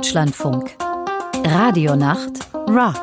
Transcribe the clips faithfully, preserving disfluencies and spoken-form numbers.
Deutschlandfunk. Radionacht Rock.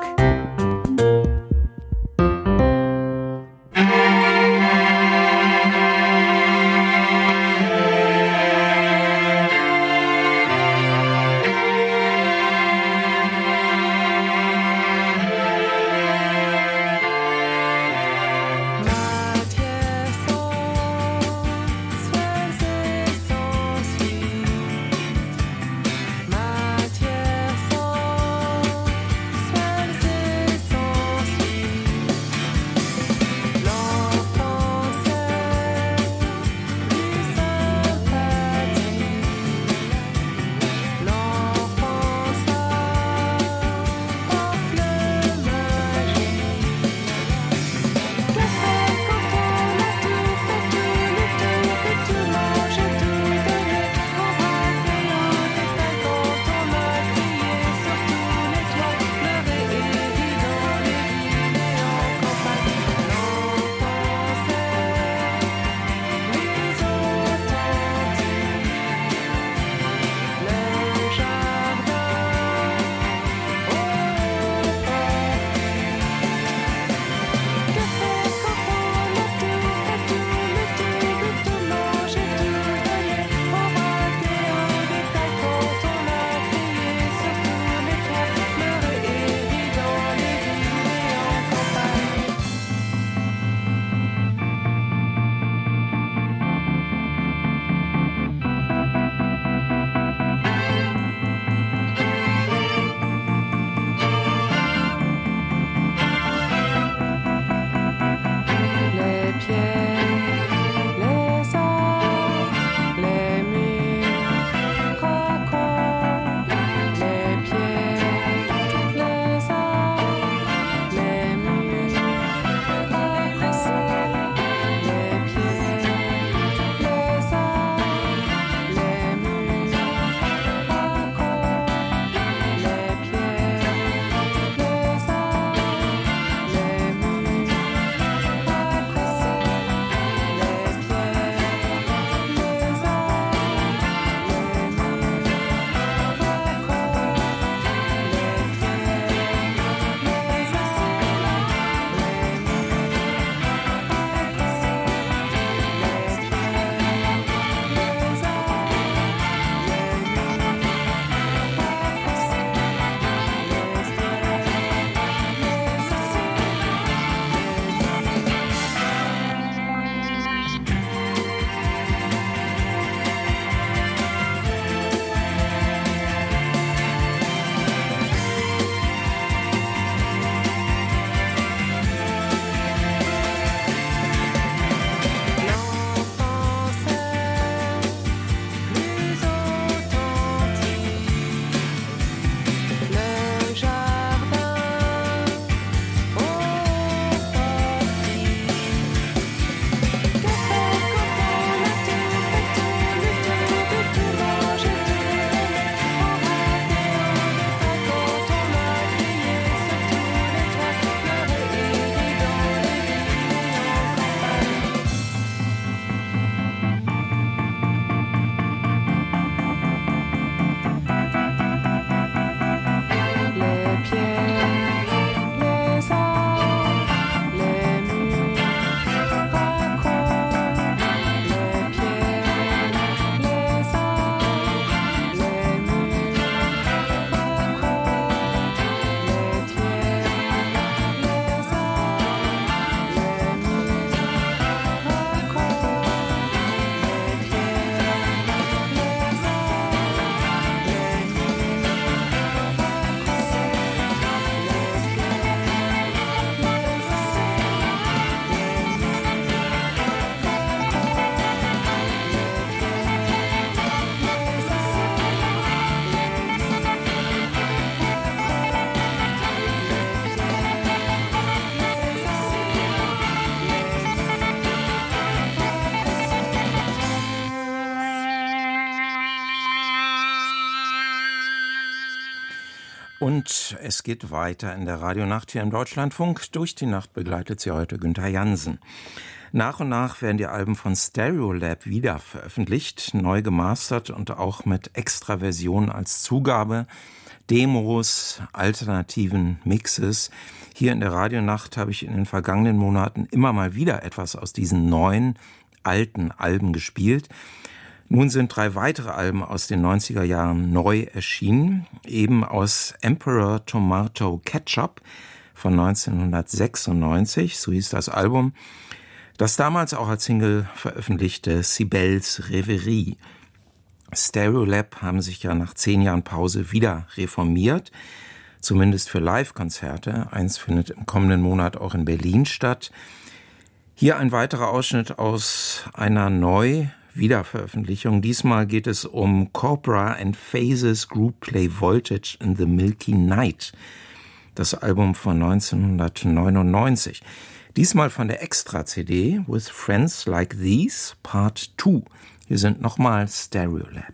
Und es geht weiter in der Radionacht hier im Deutschlandfunk. Durch die Nacht begleitet sie heute Günther Jansen. Nach und nach werden die Alben von Stereolab wieder veröffentlicht, neu gemastert und auch mit Extraversionen als Zugabe, Demos, alternativen Mixes. Hier in der Radionacht habe ich in den vergangenen Monaten immer mal wieder etwas aus diesen neuen, alten Alben gespielt. Nun sind drei weitere Alben aus den neunziger Jahren neu erschienen, eben aus Emperor Tomato Ketchup von neunzehnhundertsechsundneunzig, so hieß das Album, das damals auch als Single veröffentlichte Cybèles Reverie. Stereolab haben sich ja nach zehn Jahren Pause wieder reformiert, zumindest für Live-Konzerte. Eins findet im kommenden Monat auch in Berlin statt. Hier ein weiterer Ausschnitt aus einer Neu-Wiederveröffentlichung. Diesmal geht es um Cobra and Phases Group Play Voltage in the Milky Night, das Album von neunzehnhundertneunundneunzig. Diesmal von der Extra-C D With Friends Like These Part zwei. Hier sind nochmal Stereolab.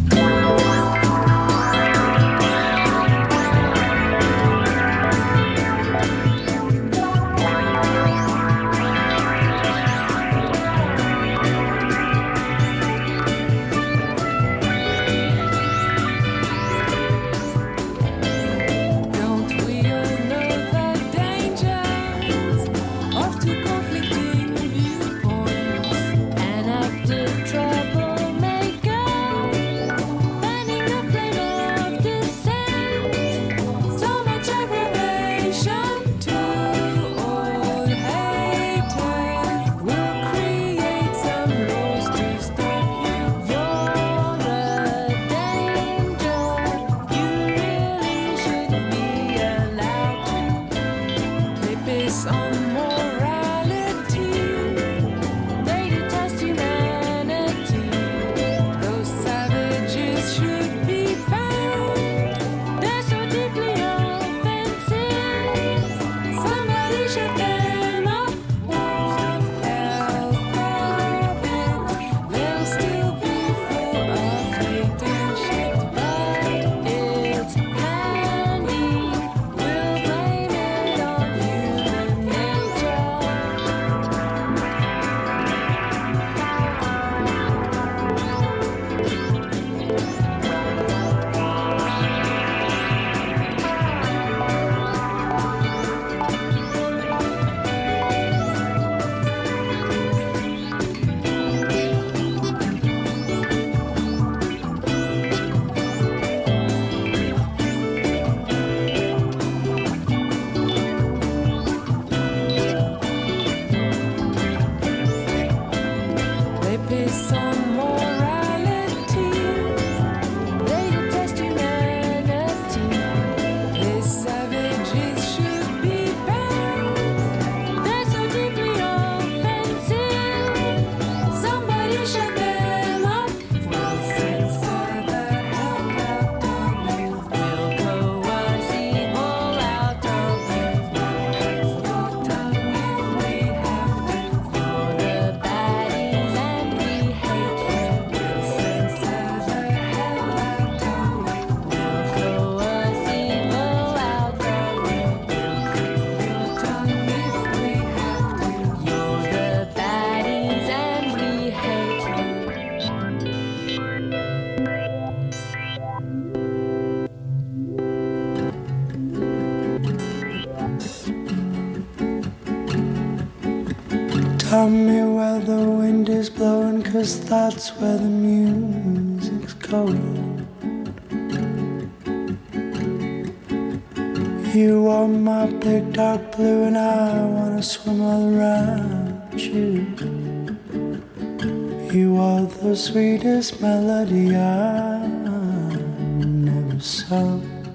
Tell me where the wind is blowing, 'cause that's where the music's going. You are my big dark blue and I wanna swim all around you. You are the sweetest melody I never saw.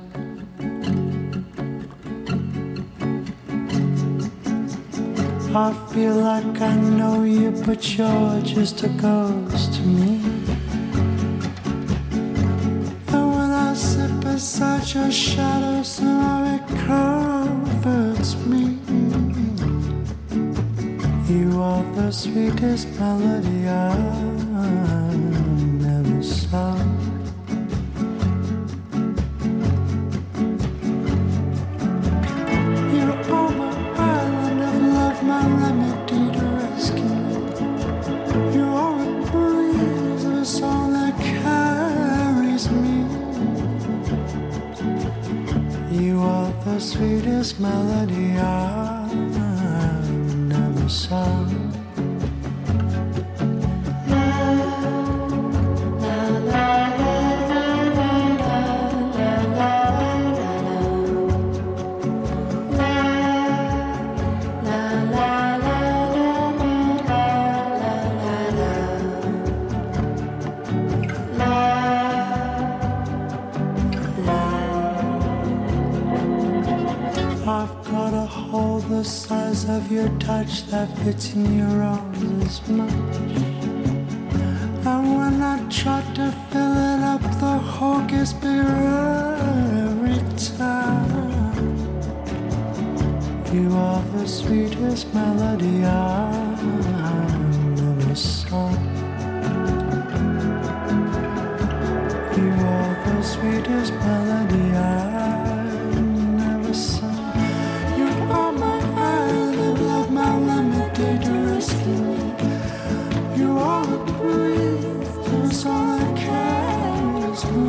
I feel like I know you, but you're just a ghost to me. And when I sit beside your shadow, somehow it comforts me. You are the sweetest melody I never saw. You are my island of love, my remedy to rescue the sweetest melody I've never sung. The size of your touch that fits in your arms as much. And when I try to fill it up, the hole gets bigger every time. You are the sweetest melody I've never sung. You are the sweetest melody I've never sung. You are my love, my remedy to rescue me. You are the breeze, that's all that carries me.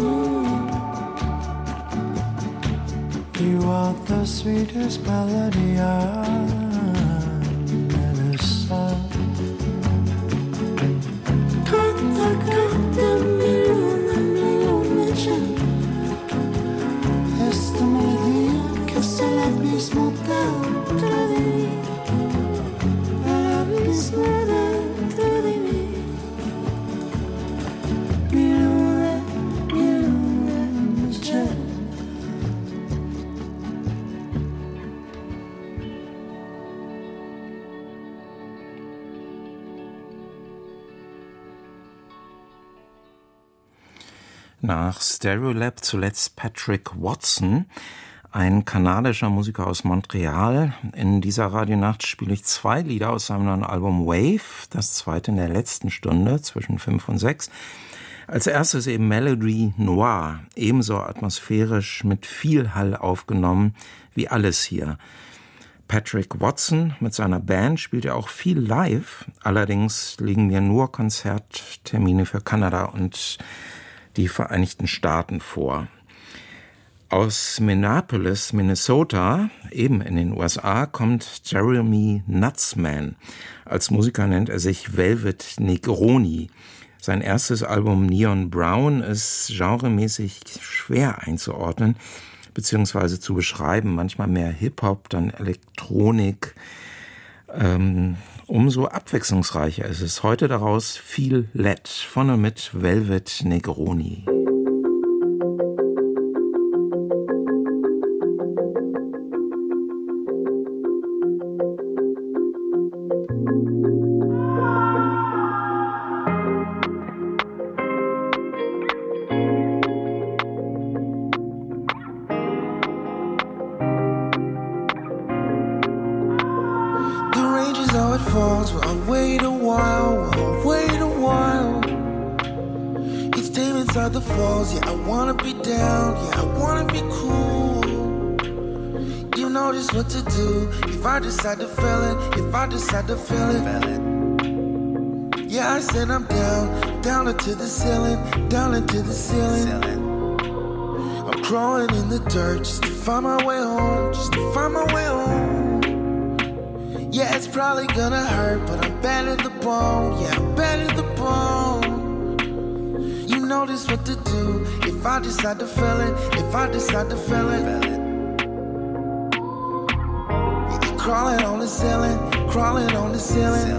You are the sweetest melody I've ever sung. Canta, canta, milione, milione gente. Esta melodía que es el abismo dentro de mí. Dentro de mí, mi luna, mi luna llena. Nach Stereolab zuletzt Patrick Watson, ein kanadischer Musiker aus Montreal. In dieser Radionacht spiele ich zwei Lieder aus seinem neuen Album Wave, das zweite in der letzten Stunde zwischen fünf und sechs. Als erstes eben Melody Noir, ebenso atmosphärisch mit viel Hall aufgenommen wie alles hier. Patrick Watson mit seiner Band spielt ja auch viel live, allerdings liegen mir nur Konzerttermine für Kanada und die Vereinigten Staaten vor. Aus Minneapolis, Minnesota, eben in den U S A, kommt Jeremy Nutzman. Als Musiker nennt er sich Velvet Negroni. Sein erstes Album Neon Brown ist genremäßig schwer einzuordnen, beziehungsweise zu beschreiben. Manchmal mehr Hip-Hop, dann Elektronik. Ähm, umso abwechslungsreicher ist es. Heute daraus viel L E D, von und mit Velvet Negroni. Decide to feel it, if I decide to feel it, yeah, I said I'm down, down into the ceiling, down into the ceiling. I'm crawling in the dirt just to find my way home, just to find my way home. Yeah, it's probably gonna hurt, but I'm bad at the bone, yeah, I'm bad at the bone. You know this what to do, if I decide to feel it, if I decide to feel it. Crawling on the ceiling, crawling on the ceiling.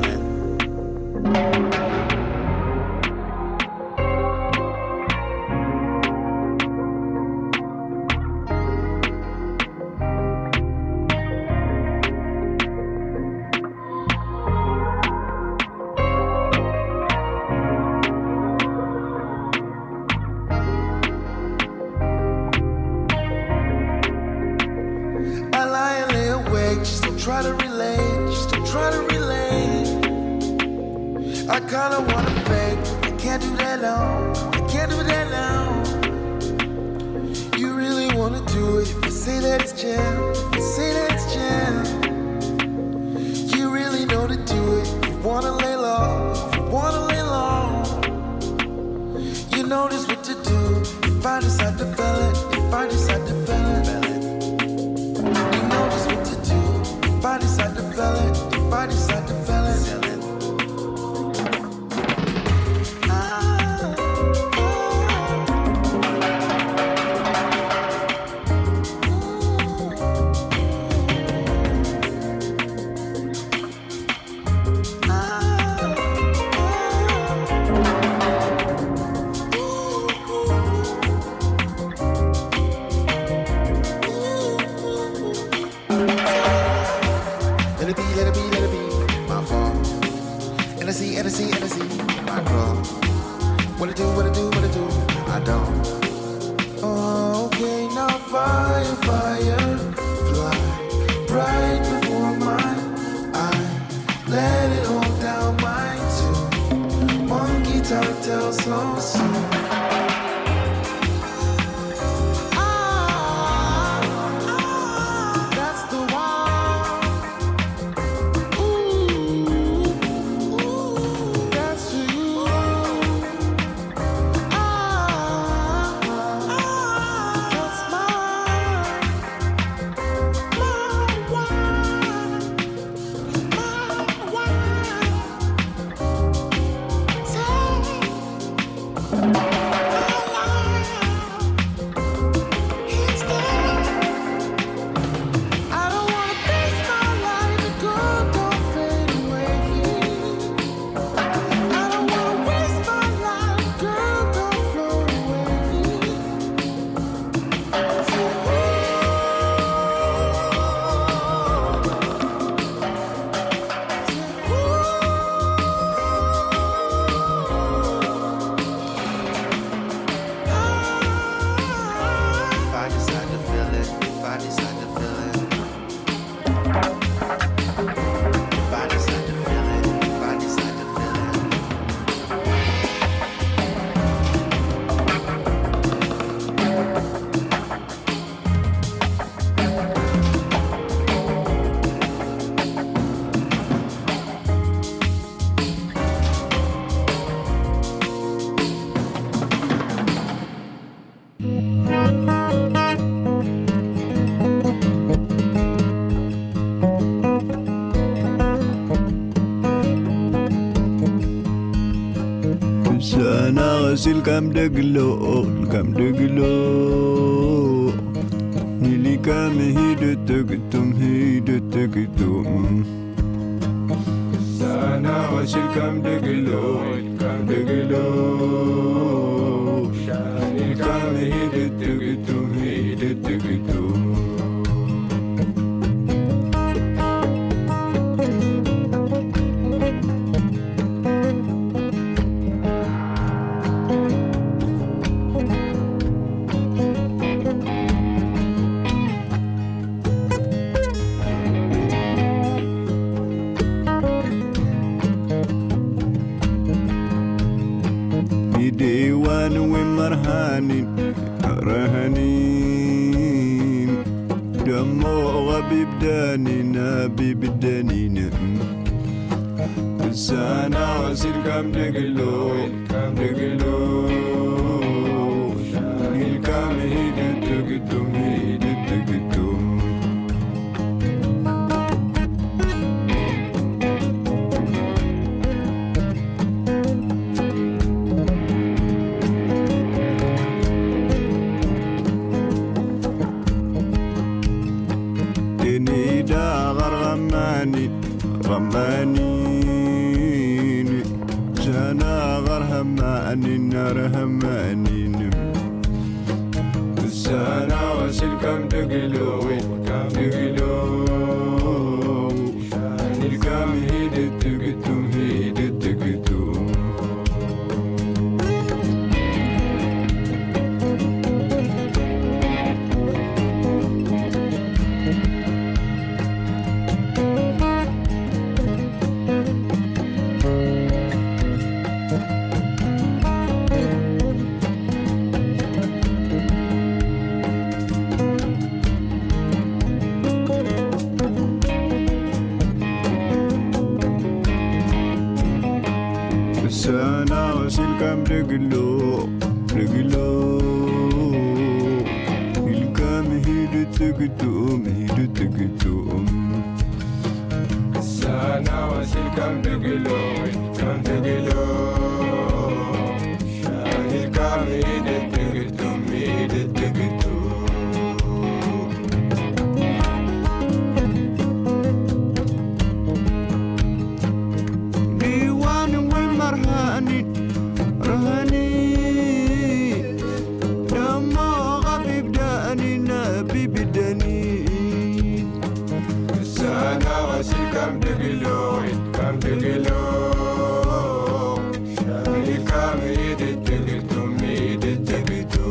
Try to relate, just to try to relate. I kinda wanna fake, I can't do that now, I can't do that now. You really wanna do it, if I say that it's jam, if I say that it's jam. You really know to do it, if you wanna lay low, if you wanna lay low. You know just what to do, if I decide to feel it, if I decide to feel it. feel it, if I decide to feel it, feel it. Kam deglo, kam deglo. Nili kam hide tegtum, hide tegtum. Sana wasil kam deglo, kam deglo. Nili kam hide tegtum, hide tegtum. ببداننا ببداننا السنة وسير كم دقلو كم دقلو الكام هيد تقدم هيد تقدم غمانين جانا غر همانين نار همانين السنة وسيل كم دقلو كم دقلو الكام هيد تقدم هيد تقدم Kam deglo, deglo, il kam hidu tegetum, hidu tegetum. Sana wasil come to Gilo, come to Gilo. Shahil come in it to get to me, it to get to. Diwan wal marhani, rahani. Dama ghabib dani, nabi bidani. Sana wasil come to Gilo, come to Gilo. Shahil come in it to get to me, it to get to.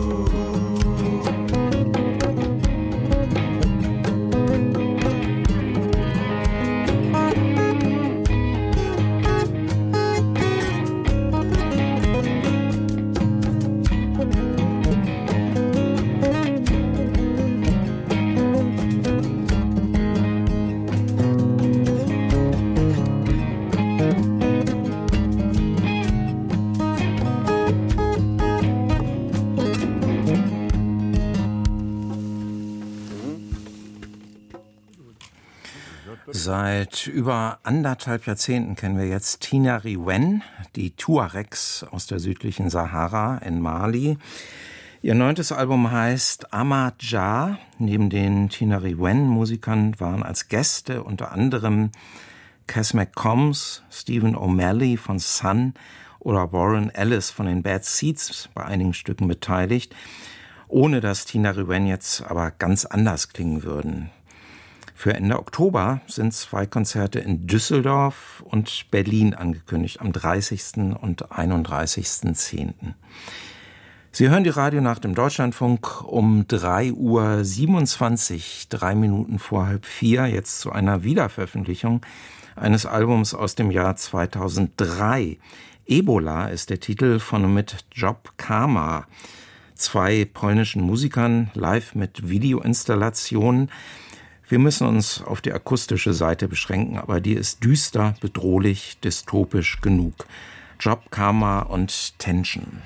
Seit über anderthalb Jahrzehnten kennen wir jetzt Tinariwen, die Tuaregs aus der südlichen Sahara in Mali. Ihr neuntes Album heißt Amadja. Neben den Tinariwen-Musikern waren als Gäste unter anderem Cass McCombs, Stephen O'Malley von Sun oder Warren Ellis von den Bad Seeds bei einigen Stücken beteiligt, ohne dass Tinariwen jetzt aber ganz anders klingen würden. Für Ende Oktober sind zwei Konzerte in Düsseldorf und Berlin angekündigt, am dreißigsten und einunddreißigsten zehnten Sie hören die Radionacht im Deutschlandfunk um drei Uhr siebenundzwanzig, drei Minuten vor halb vier, jetzt zu einer Wiederveröffentlichung eines Albums aus dem Jahr zweitausenddrei. Ebola ist der Titel von und mit Job Karma, zwei polnischen Musikern, live mit Videoinstallationen. Wir müssen uns auf die akustische Seite beschränken, aber die ist düster, bedrohlich, dystopisch genug. Job Karma und Tension.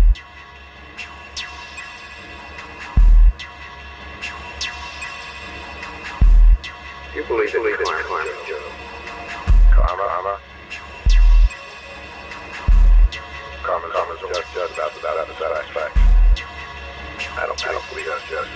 You believe in climate, climate, Joe? Karma, karma. Karma, karma is just, just about, about, about satisfaction. I don't, I don't believe that's just.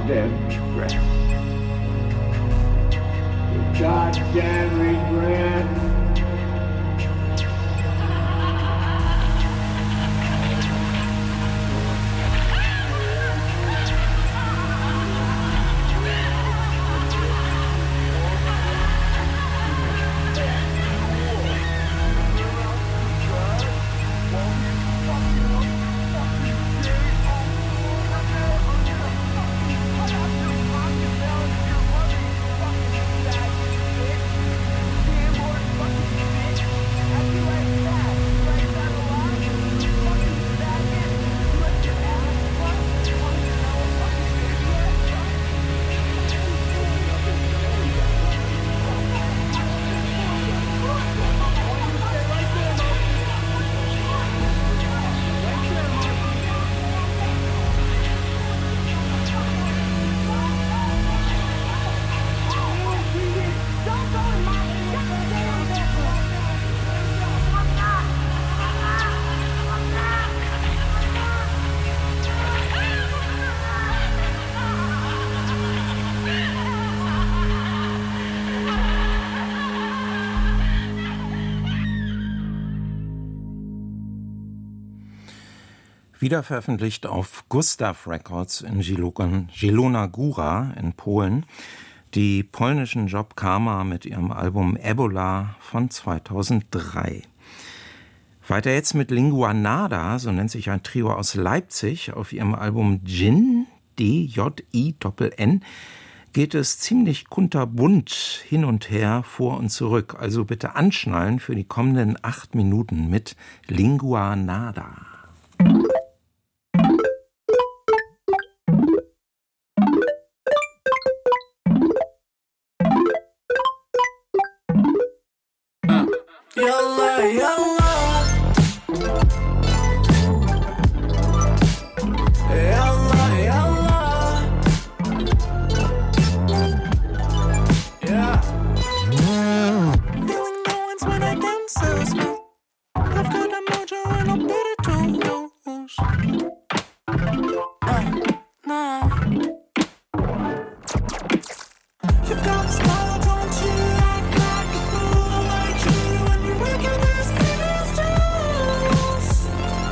goddamn regret. The goddamn regret. Wieder veröffentlicht auf Gustav Records in Zielona Góra in Polen. Die polnischen Job Karma mit ihrem Album Ebola von zweitausenddrei. Weiter jetzt mit Lingua Nada, so nennt sich ein Trio aus Leipzig, auf ihrem Album Djinn, D J I N N, geht es ziemlich kunterbunt hin und her, vor und zurück. Also bitte anschnallen für die kommenden acht Minuten mit Lingua Nada. Yalla, yalla. Yalla, yalla. Yeah. Feeling no one's when I dance so smooth. I've got a mojo and I'm better to lose. Nah, nah. You've got a style, don't you? Act like a fool like you when you recognize people's jokes.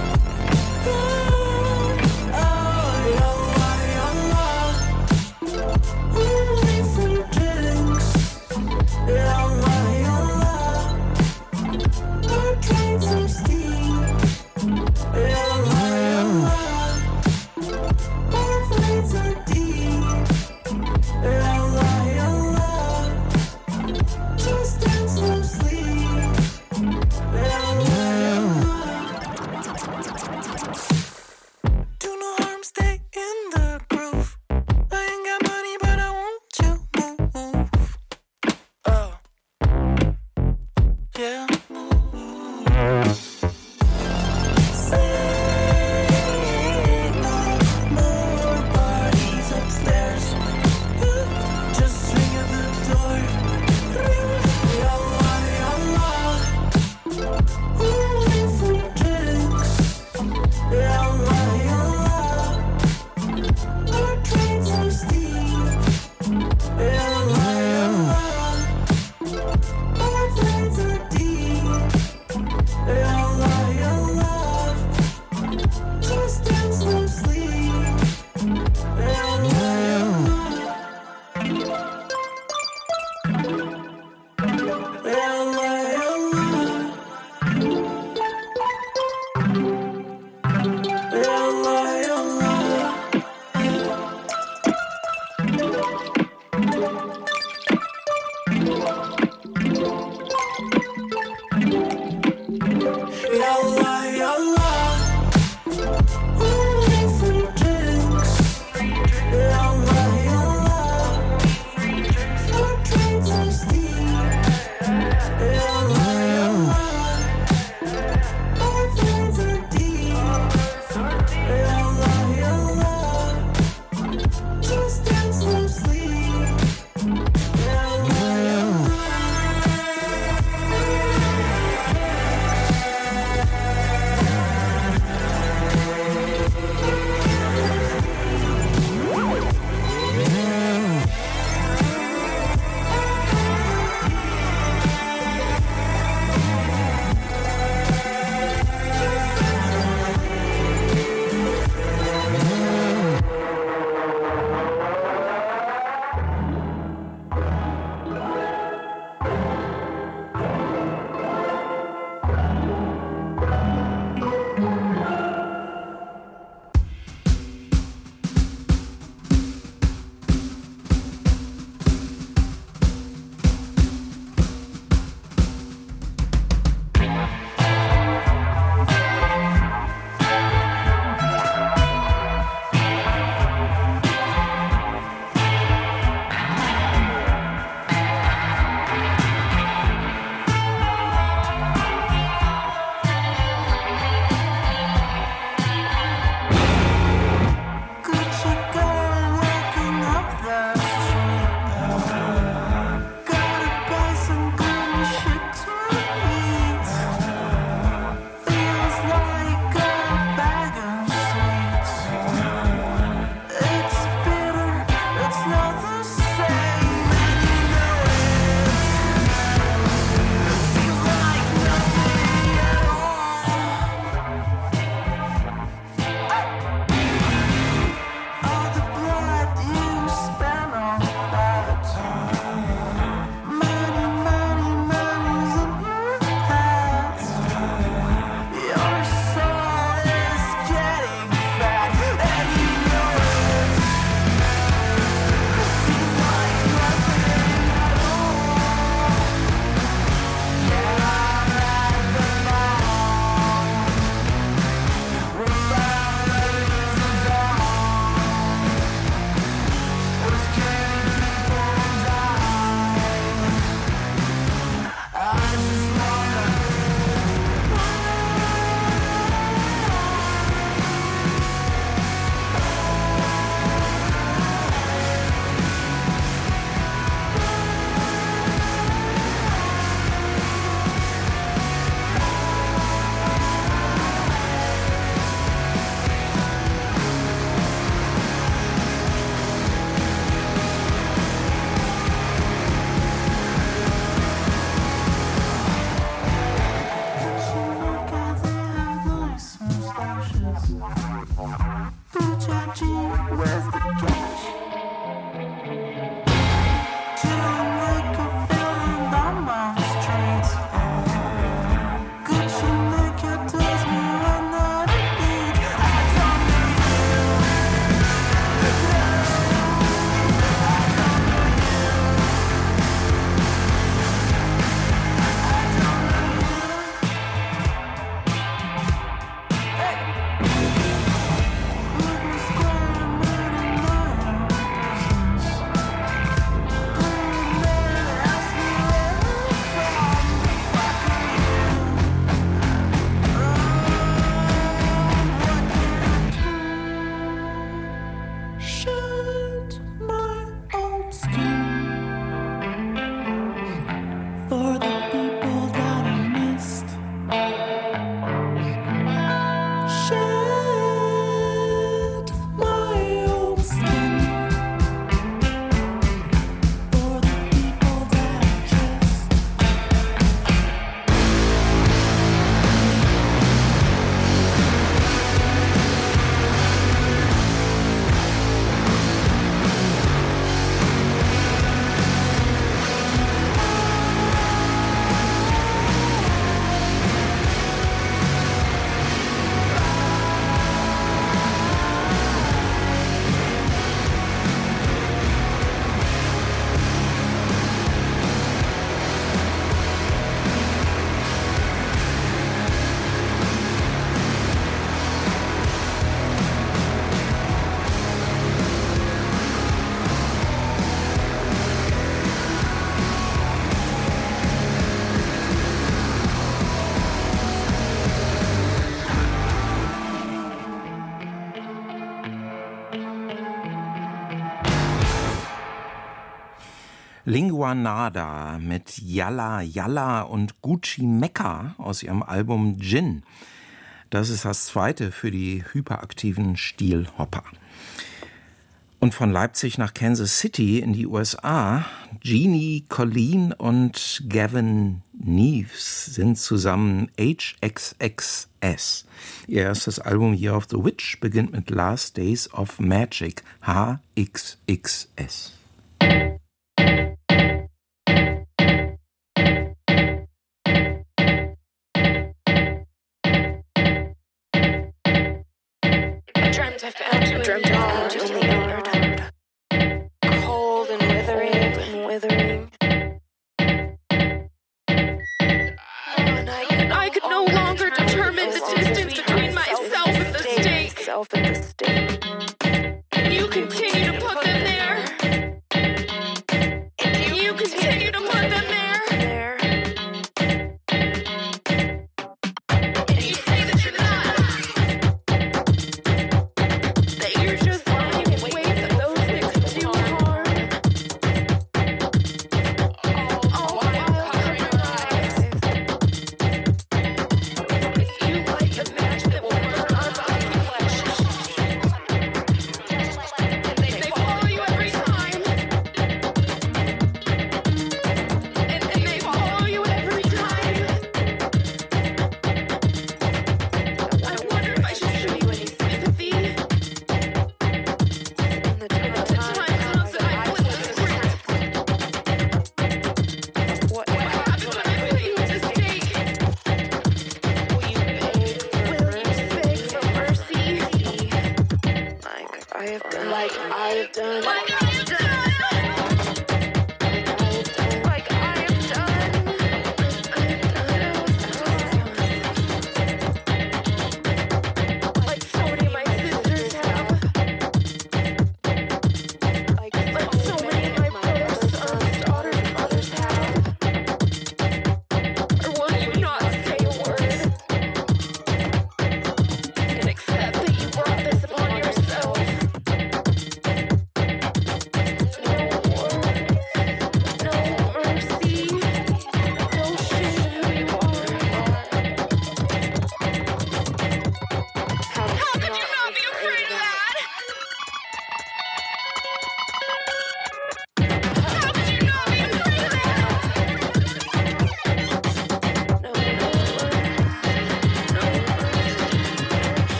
Oh, yalla, yalla. Ooh, need some drinks. Yalla, yalla. Our trains are steep. Yalla, yalla. Our flights are deep. Yalla, yalla. Just dance, no sleep. Yalla, yalla. Do no harm, stay in the groove. I ain't got money, but I want you move. Oh, yeah. Lingua Nada mit Yalla Yalla und Gucci Mecca aus ihrem Album Gin. Das ist das zweite für die hyperaktiven Stilhopper. Und von Leipzig nach Kansas City in die U S A. Jeannie Colleen und Gavin Neves sind zusammen H X X S. Ihr erstes Album Year of the Witch beginnt mit Last Days of Magic, H X X S. I found you, dreamt all in the yard, cold and withering and withering. Oh, and I, and I could no longer determine the distance between myself and the stake. Self and the stake. And you continue to put them there. And you continue to put them there. There. And you say that you're not. You're just lying in wait that those things do harm. Oh, while covering your eyes. You light the match that will burn our body flesh.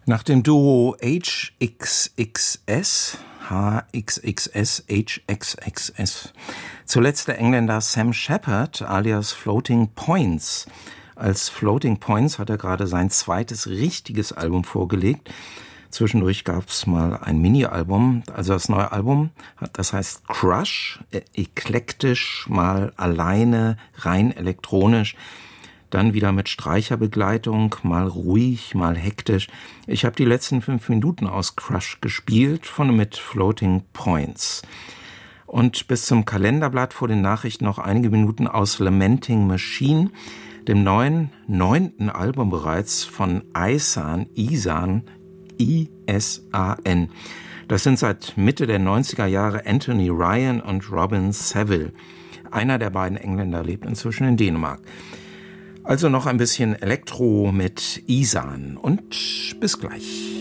Nach dem Duo H X X S, H X X S, H X X S, zuletzt der Engländer Sam Shepard alias Floating Points. Als Floating Points hat er gerade sein zweites richtiges Album vorgelegt. Zwischendurch gab es mal ein Mini-Album, also das neue Album, das heißt Crush, eklektisch, mal alleine, rein elektronisch, dann wieder mit Streicherbegleitung, mal ruhig, mal hektisch. Ich habe die letzten fünf Minuten aus Crush gespielt, von mit Floating Points. Und bis zum Kalenderblatt vor den Nachrichten noch einige Minuten aus Lamenting Machine, dem neuen, neunten Album bereits von Isan, Isan, I S A N. Das sind seit Mitte der neunziger Jahre Anthony Ryan und Robin Saville. Einer der beiden Engländer lebt inzwischen in Dänemark. Also noch ein bisschen Elektro mit Isan und bis gleich.